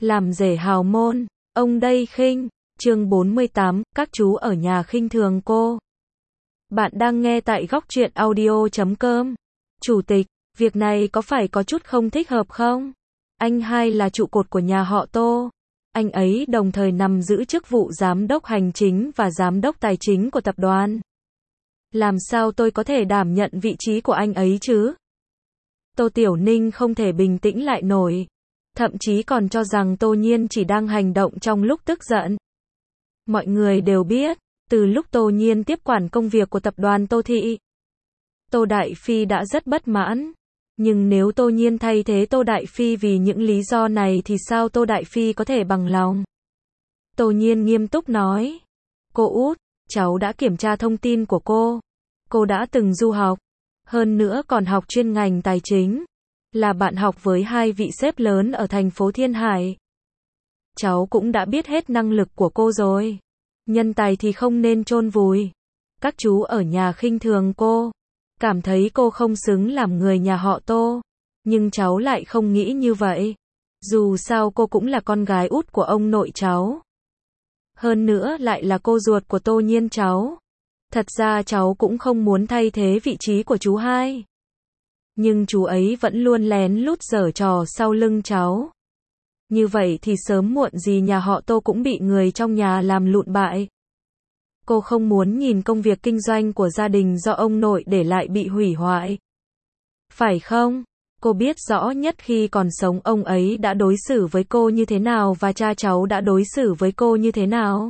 làm rể hào môn, ông đây khinh, chương 48, các chú ở nhà khinh thường cô. Bạn đang nghe tại góc truyện audio.com. Chủ tịch, việc này có phải có chút không thích hợp không? Anh hai là trụ cột của nhà họ Tô. Anh ấy đồng thời nằm giữ chức vụ giám đốc hành chính và giám đốc tài chính của tập đoàn. Làm sao tôi có thể đảm nhận vị trí của anh ấy chứ? Tô Tiểu Ninh không thể bình tĩnh lại nổi. Thậm chí còn cho rằng Tô Nhiên chỉ đang hành động trong lúc tức giận. Mọi người đều biết, từ lúc Tô Nhiên tiếp quản công việc của tập đoàn Tô Thị, Tô Đại Phi đã rất bất mãn. Nhưng nếu Tô Nhiên thay thế Tô Đại Phi vì những lý do này thì sao Tô Đại Phi có thể bằng lòng? Tô Nhiên nghiêm túc nói. Cô út, cháu đã kiểm tra thông tin của cô. Cô đã từng du học. Hơn nữa còn học chuyên ngành tài chính. Là bạn học với hai vị sếp lớn ở thành phố Thiên Hải. Cháu cũng đã biết hết năng lực của cô rồi. Nhân tài thì không nên chôn vùi. Các chú ở nhà khinh thường cô. Cảm thấy cô không xứng làm người nhà họ Tô. Nhưng cháu lại không nghĩ như vậy. Dù sao cô cũng là con gái út của ông nội cháu. Hơn nữa lại là cô ruột của Tô Nhiên cháu. Thật ra cháu cũng không muốn thay thế vị trí của chú hai. Nhưng chú ấy vẫn luôn lén lút giở trò sau lưng cháu. Như vậy thì sớm muộn gì nhà họ Tô cũng bị người trong nhà làm lụn bại. Cô không muốn nhìn công việc kinh doanh của gia đình do ông nội để lại bị hủy hoại. Phải không? Cô biết rõ nhất khi còn sống ông ấy đã đối xử với cô như thế nào và cha cháu đã đối xử với cô như thế nào.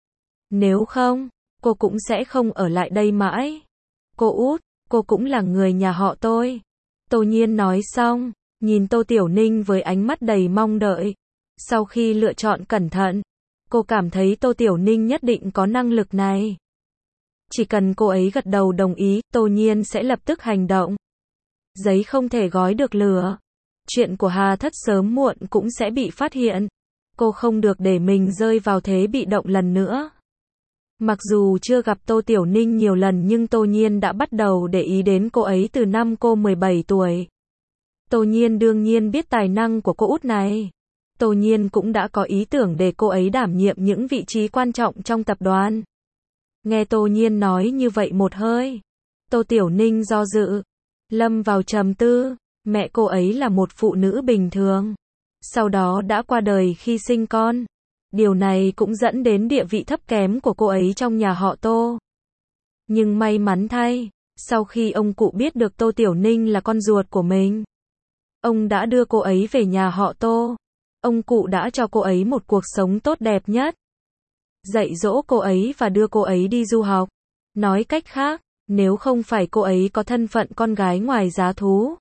Nếu không, cô cũng sẽ không ở lại đây mãi. Cô út, cô cũng là người nhà họ tôi. Tô Nhiên nói xong, nhìn Tô Tiểu Ninh với ánh mắt đầy mong đợi. Sau khi lựa chọn cẩn thận, cô cảm thấy Tô Tiểu Ninh nhất định có năng lực này. Chỉ cần cô ấy gật đầu đồng ý, Tô Nhiên sẽ lập tức hành động. Giấy không thể gói được lửa. Chuyện của Hà Thất sớm muộn cũng sẽ bị phát hiện. Cô không được để mình rơi vào thế bị động lần nữa. Mặc dù chưa gặp Tô Tiểu Ninh nhiều lần nhưng Tô Nhiên đã bắt đầu để ý đến cô ấy từ năm cô 17 tuổi. Tô Nhiên đương nhiên biết tài năng của cô út này. Tô Nhiên cũng đã có ý tưởng để cô ấy đảm nhiệm những vị trí quan trọng trong tập đoàn. Nghe Tô Nhiên nói như vậy một hơi, Tô Tiểu Ninh do dự, lâm vào trầm tư. Mẹ cô ấy là một phụ nữ bình thường, sau đó đã qua đời khi sinh con. Điều này cũng dẫn đến địa vị thấp kém của cô ấy trong nhà họ Tô. Nhưng may mắn thay, sau khi ông cụ biết được Tô Tiểu Ninh là con ruột của mình, ông đã đưa cô ấy về nhà họ Tô. Ông cụ đã cho cô ấy một cuộc sống tốt đẹp nhất. Dạy dỗ cô ấy và đưa cô ấy đi du học. Nói cách khác, nếu không phải cô ấy có thân phận con gái ngoài giá thú,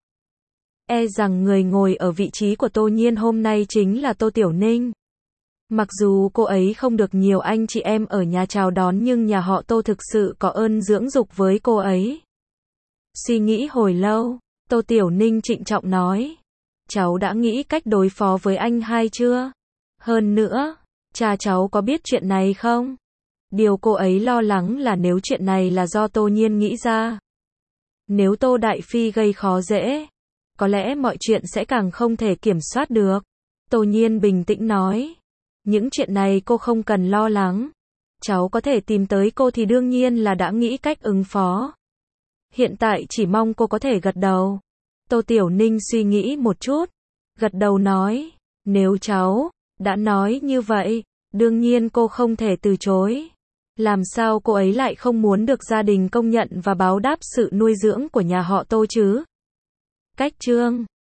e rằng người ngồi ở vị trí của Tô Nhiên hôm nay chính là Tô Tiểu Ninh. Mặc dù cô ấy không được nhiều anh chị em ở nhà chào đón nhưng nhà họ Tô thực sự có ơn dưỡng dục với cô ấy. Suy nghĩ hồi lâu, Tô Tiểu Ninh trịnh trọng nói. Cháu đã nghĩ cách đối phó với anh hai chưa? Hơn nữa, cha cháu có biết chuyện này không? Điều cô ấy lo lắng là nếu chuyện này là do Tô Nhiên nghĩ ra. Nếu Tô Đại Phi gây khó dễ, có lẽ mọi chuyện sẽ càng không thể kiểm soát được. Tô Nhiên bình tĩnh nói. Những chuyện này cô không cần lo lắng. Cháu có thể tìm tới cô thì đương nhiên là đã nghĩ cách ứng phó. Hiện tại chỉ mong cô có thể gật đầu. Tô Tiểu Ninh suy nghĩ một chút, gật đầu nói, nếu cháu đã nói như vậy, đương nhiên cô không thể từ chối. Làm sao cô ấy lại không muốn được gia đình công nhận và báo đáp sự nuôi dưỡng của nhà họ Tô chứ? Cách chương